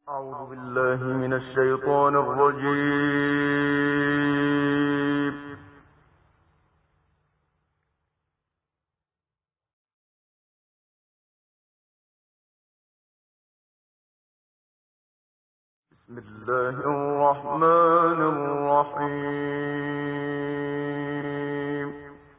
أعوذ بالله من الشيطان الرجيم. بسم الله الرحمن الرحيم.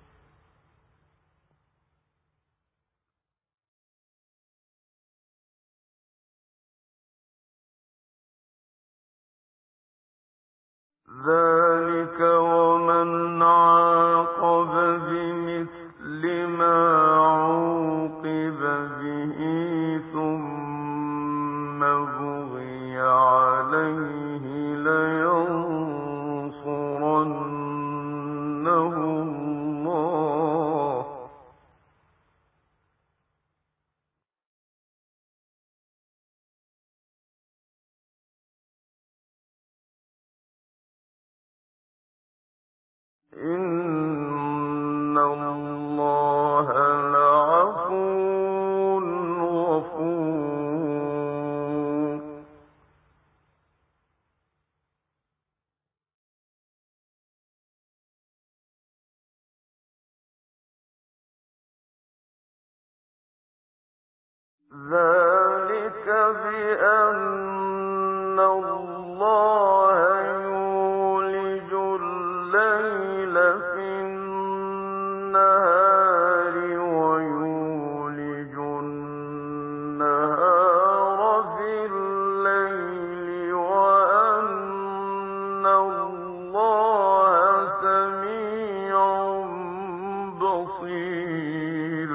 ذلك ومن عاقب بمثل ما عوقب به ثم بغي عليه لينصرنه الله إن الله لعفو غفور. ذلك بأن الله يولج الليل في النهار ويولج النهار في الليل وأن الله سميع بصير.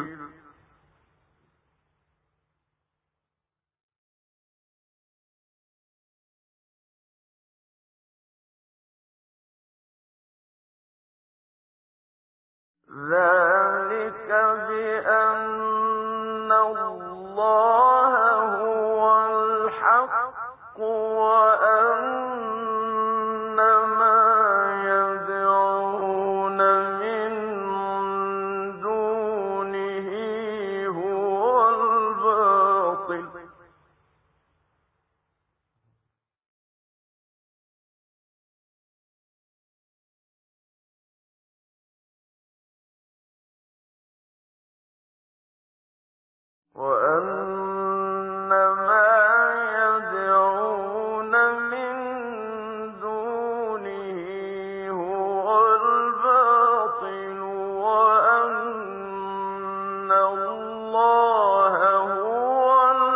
ذلك بأن الله هو الحق وأن ما يدعون من دونه هو الباطل وأن ما يدعون من دونه هو الباطل وأن الله هو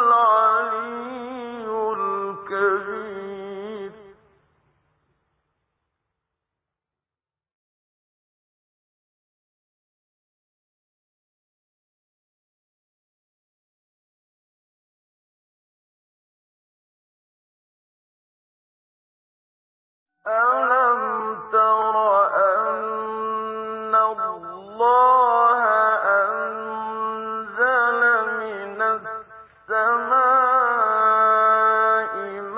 العلي الكبير. أَلَمْ تَرَ أَنَّ اللَّهَ أَنزَلَ مِنَ السَّمَاءِ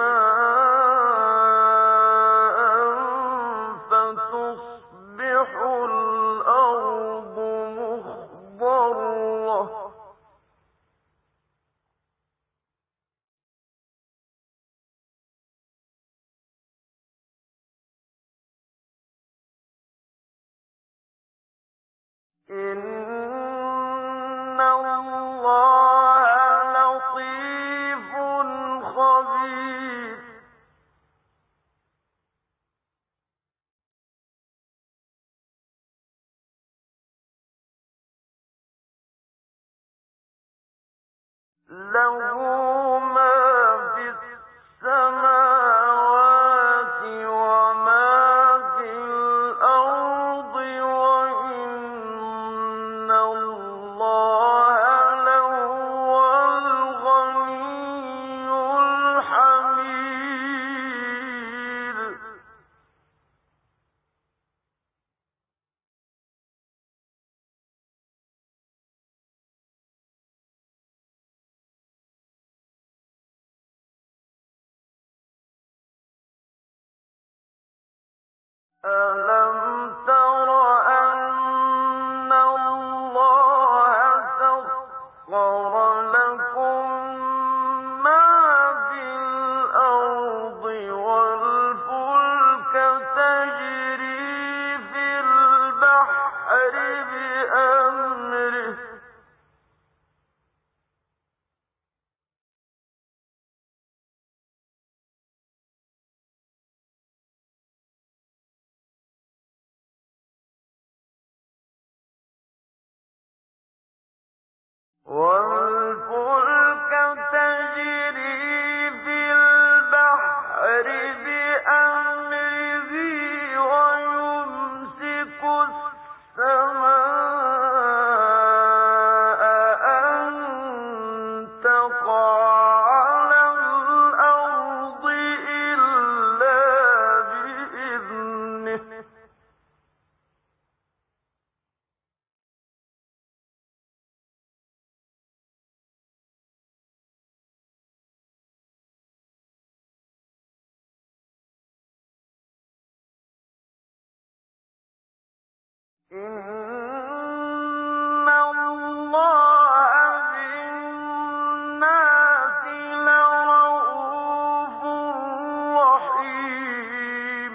مَاءً فَتُصْبِحُ الْأَرْضُ مُخْضَرَّةً إِنَّ اللَّهَ لَطِيفٌ خَبِيرٌ. لَّهُ مَا فِي السَّمَاوَاتِ وَمَا فِي الْأَرْضِ وَإِنَّ اللَّهَ لَهُوَ الْغَنِيُّ الْحَمِيدُ. أَلَمْ تَرَ أَنَّ اللَّهَ سَخَّرَ لَكُم مَّا فِي الْأَرْضِ وَالْفُلْكَ تَجْرِي فِي الْبَحْرِ بِأَمْرِهِ وَيُمْسِكُ السَّمَاءَ أَن تَقَعَ عَلَى الْأَرْضِ إِلَّا بِإِذْنِهِ ۗ إِنَّ اللَّهَ بِالنَّاسِ لَرَءُوفٌ رَّحِيمٌ.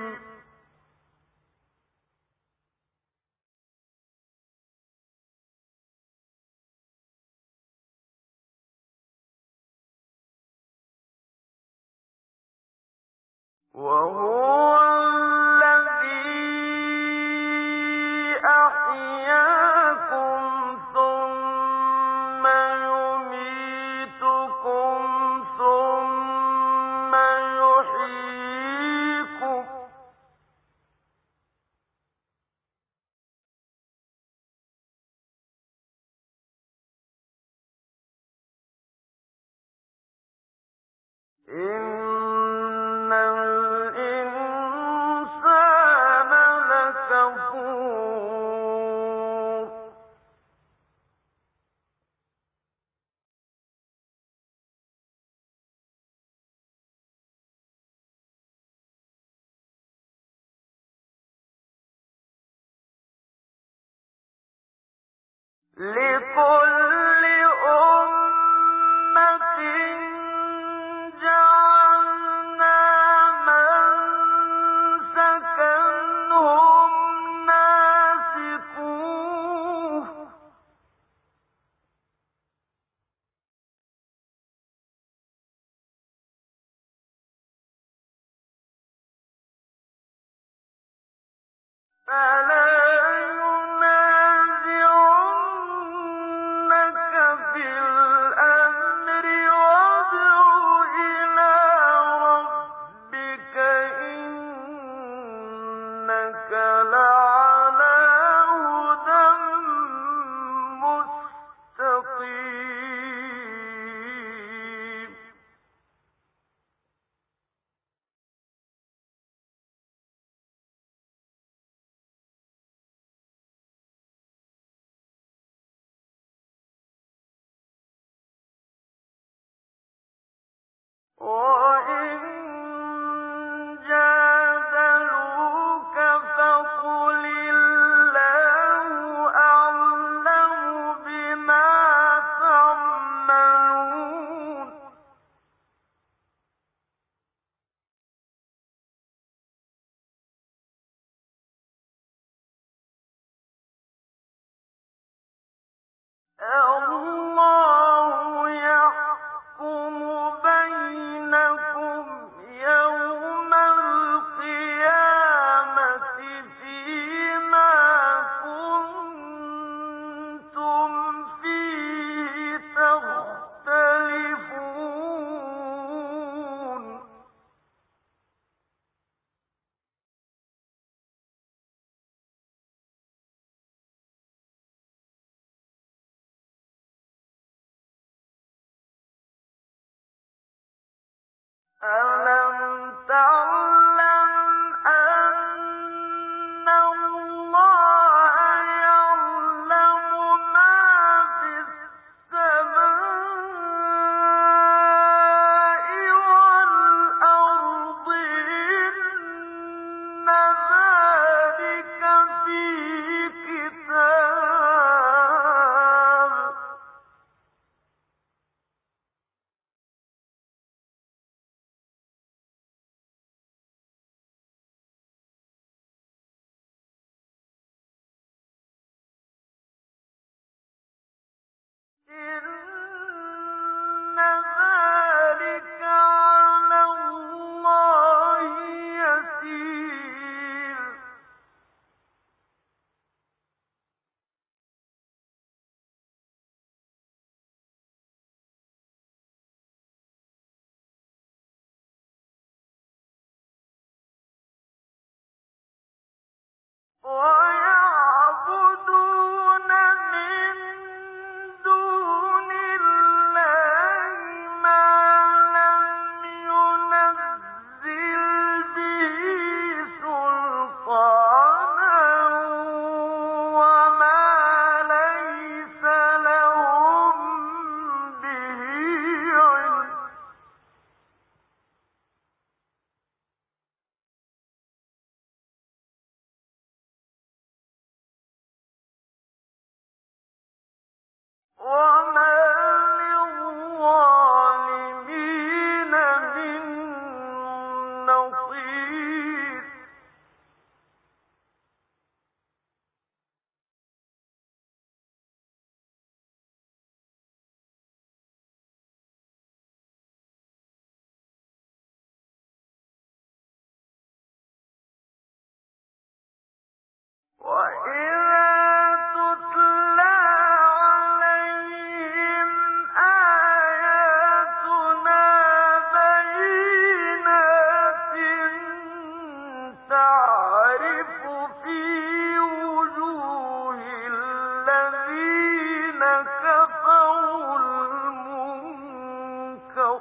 وَهُوَ الَّذِي أَحْيَاكُمْ ثُمَّ يُمِيتُكُمْ ثُمَّ يُحْيِيكُمْ ۗ إِنَّ الْإِنسَانَ لَكَفُورٌ. لِكُلِّ أُمَّةٍ جَعَلْنَا مَنسَكًا هُمْ نَاسِكُوهُ ۖ فَلَا يُنَازِعُنَّكَ فِي الْأَمْرِ وَادْعُ إِلَىٰ رَبِّكَ ۖ إِنَّكَ لَعَلَىٰ هُدًى مُّسْتَقِيمٍ. وَإِن جَادَلُوكَ فَقُلِ اللَّهُ أَعْلَمُ بِمَا تَعْمَلُونَ. اللَّهُ يَحْكُمُ بَيْنَكُمْ يَوْمَ الْقِيَامَةِ فِيمَا كُنتُمْ فِيهِ تَخْتَلِفُونَ. أَلَمْ تَعْلَمْ أَنَّ اللَّهَ يَعْلَمُ مَا فِي السَّمَاءِ وَالْأَرْضِ ۖ إِنَّ ذَٰلِكَ فِي كِتَابٍ ۚ إِنَّ ذَٰلِكَ عَلَى اللَّهِ يَسِيرٌ. ويعبدون من دون الله ما لم ينزل به سلطانا وما ليس لهم به علم وما للظالمين من نصير وإذا تتلى عليهم آياتنا بينات تعرف في وجوه الذين كفروا المنكر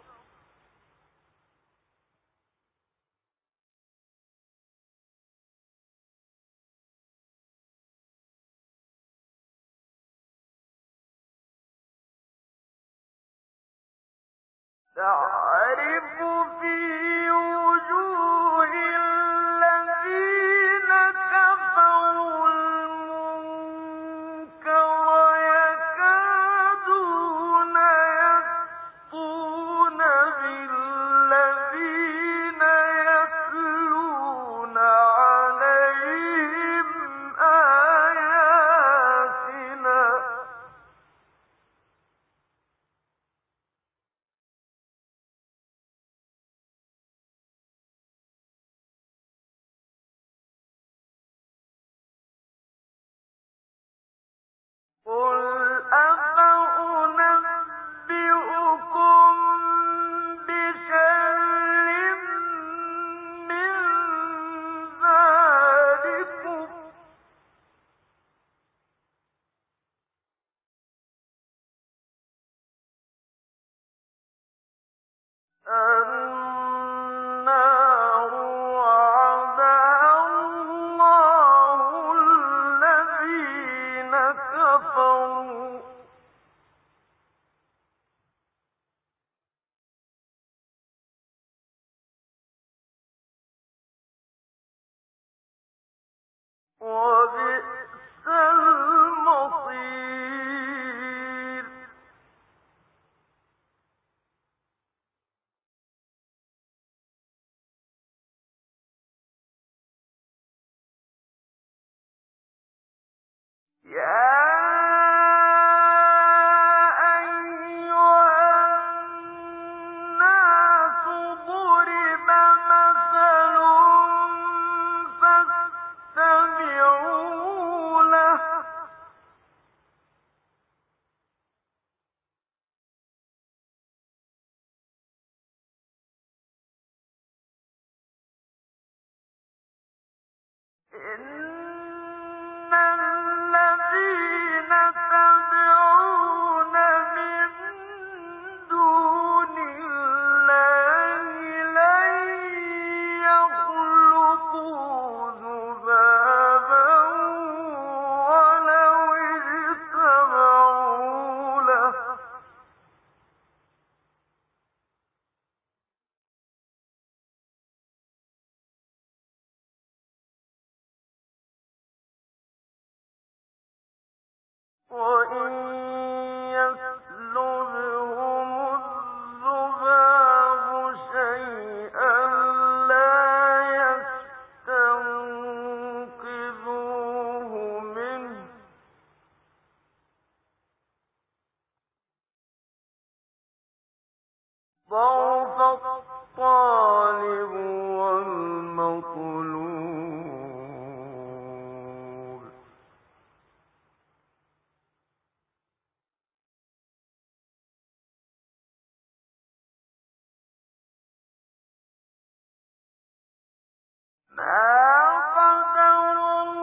تعرف في وجوه الذين كفروا المنكر يكادون يسطون بالذين يتلون عليهم آياتنا قل أفأنبئكم بشر من ذلكم النار وعدها الله الذين كفروا وبئس المصير يا أيها الناس ضرب مثل فاستمعوا له إن الذين تدعون من دون الله لن يخلقوا ذبابا ولو اجتمعوا له وإن يسلبهم الذباب شيئا لا يستنقذوه منه ضعف الطالب والمطلوب ما قدروا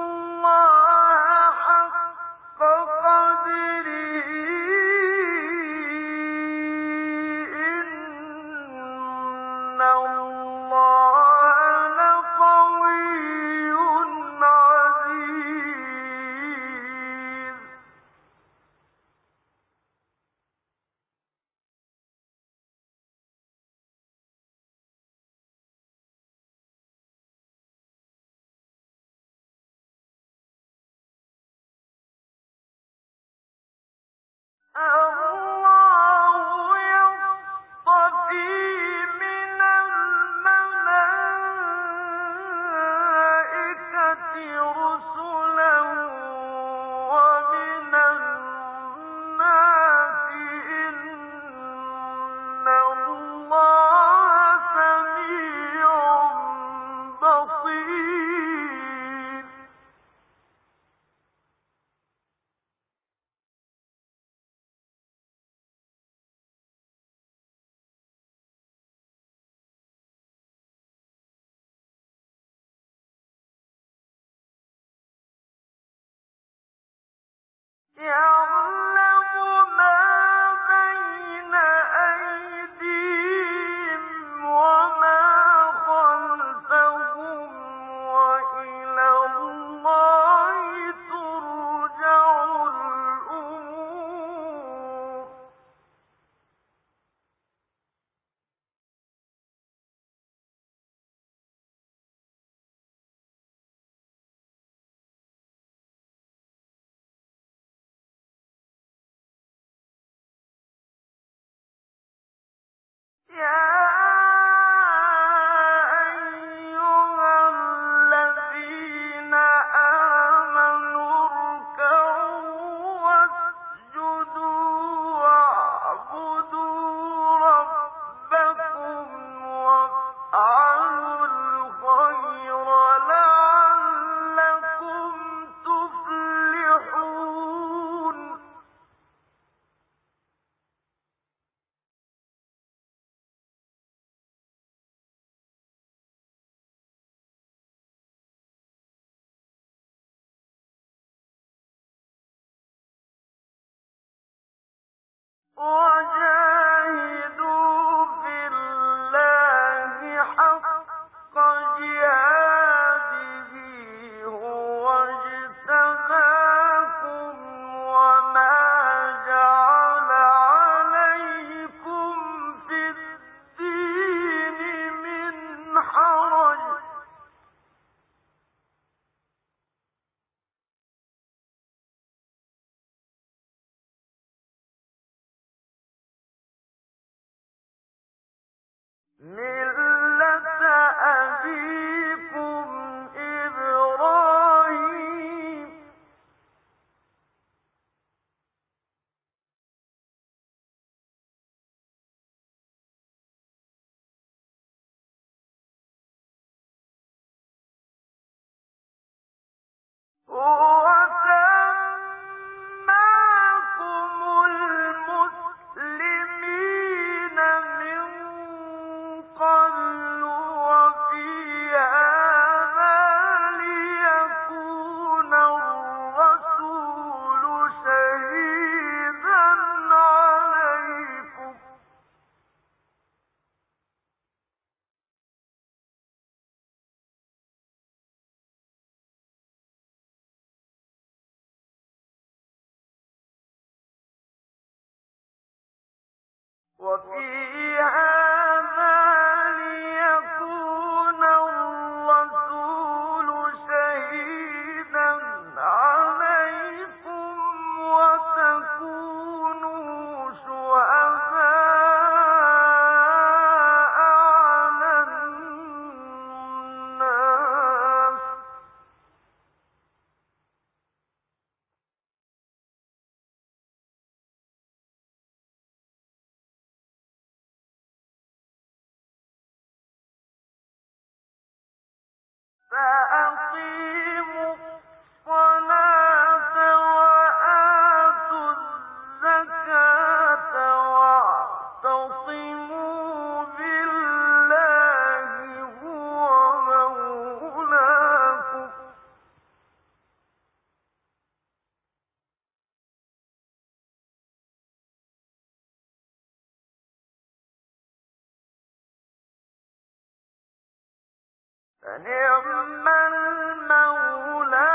فنعم المولى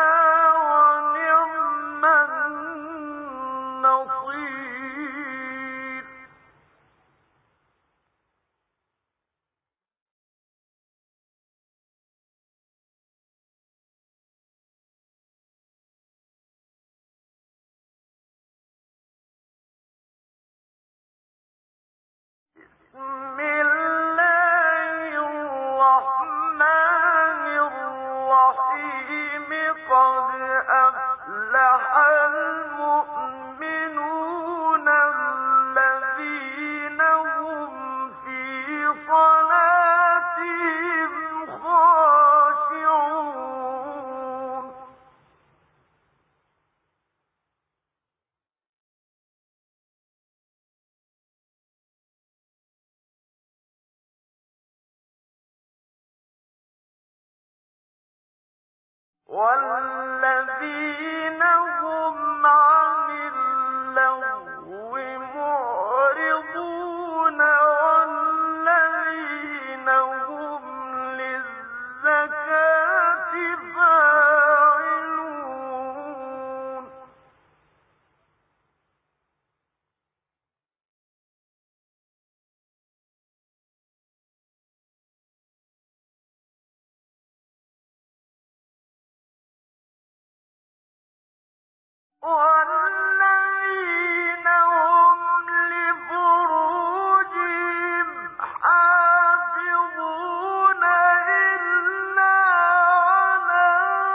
ونعم النصير. بسم الله الرحمن الرحيم. قد أفلح المؤمنون الذين هم في صلاتهم خاشعون. والذين هم عن اللغو معرضون والذين هم للزكاة فاعلون. والذين هم لفروجهم حافظون إلا على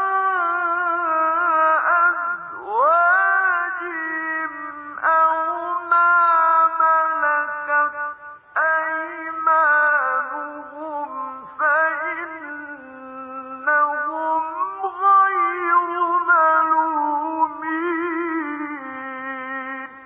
أزواجهم أو ما ملكت أيمانهم فإنهم غير ملومين.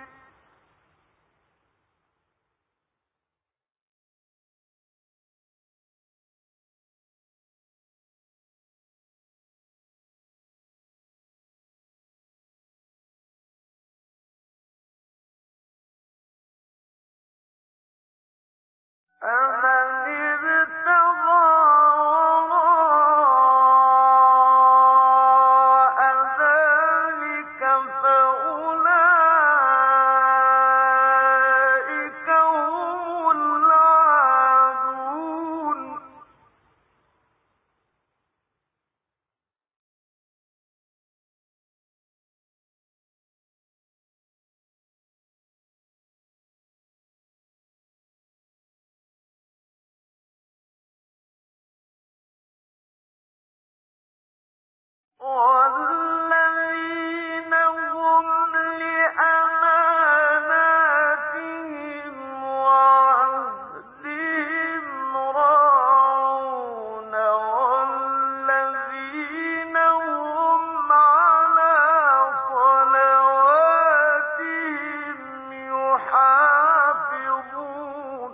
أمن ابتغى وراء ذلك فأولئك هم العادون. والذين هم لأماناتهم وعهدهم راعون والذين هم على صلواتهم يحافظون.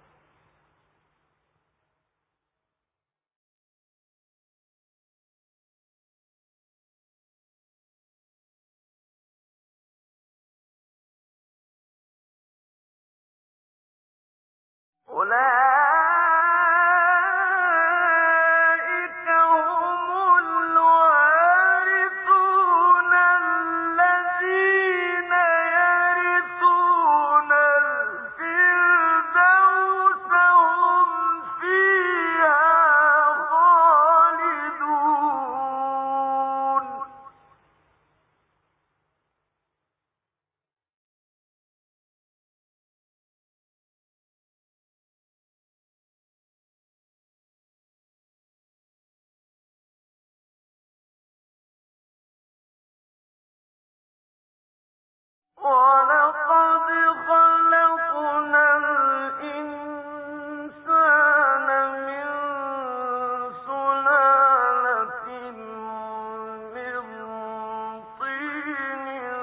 أولئك هم الوارثون الذين يرثون الفردوس هم فيها خالدون. ولقد خلقنا الإنسان من سلالة من طين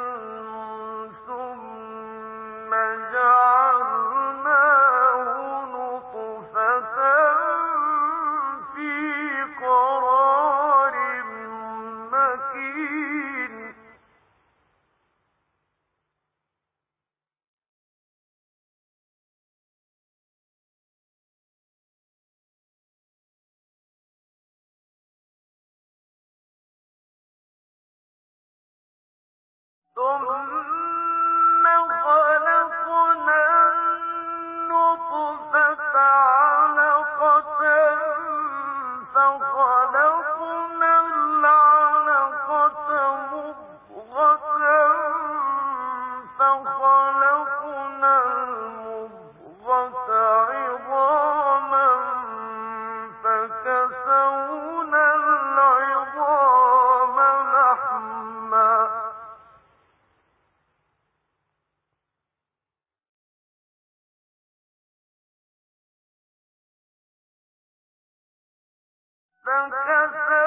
ثم جعلناه نطفة في قرار مكين. ثم خلقنا النطفة علقة فخلقنا العلقة مضغة فخلقنا المضغة عظاما فكسونا العظام لحما فكسونا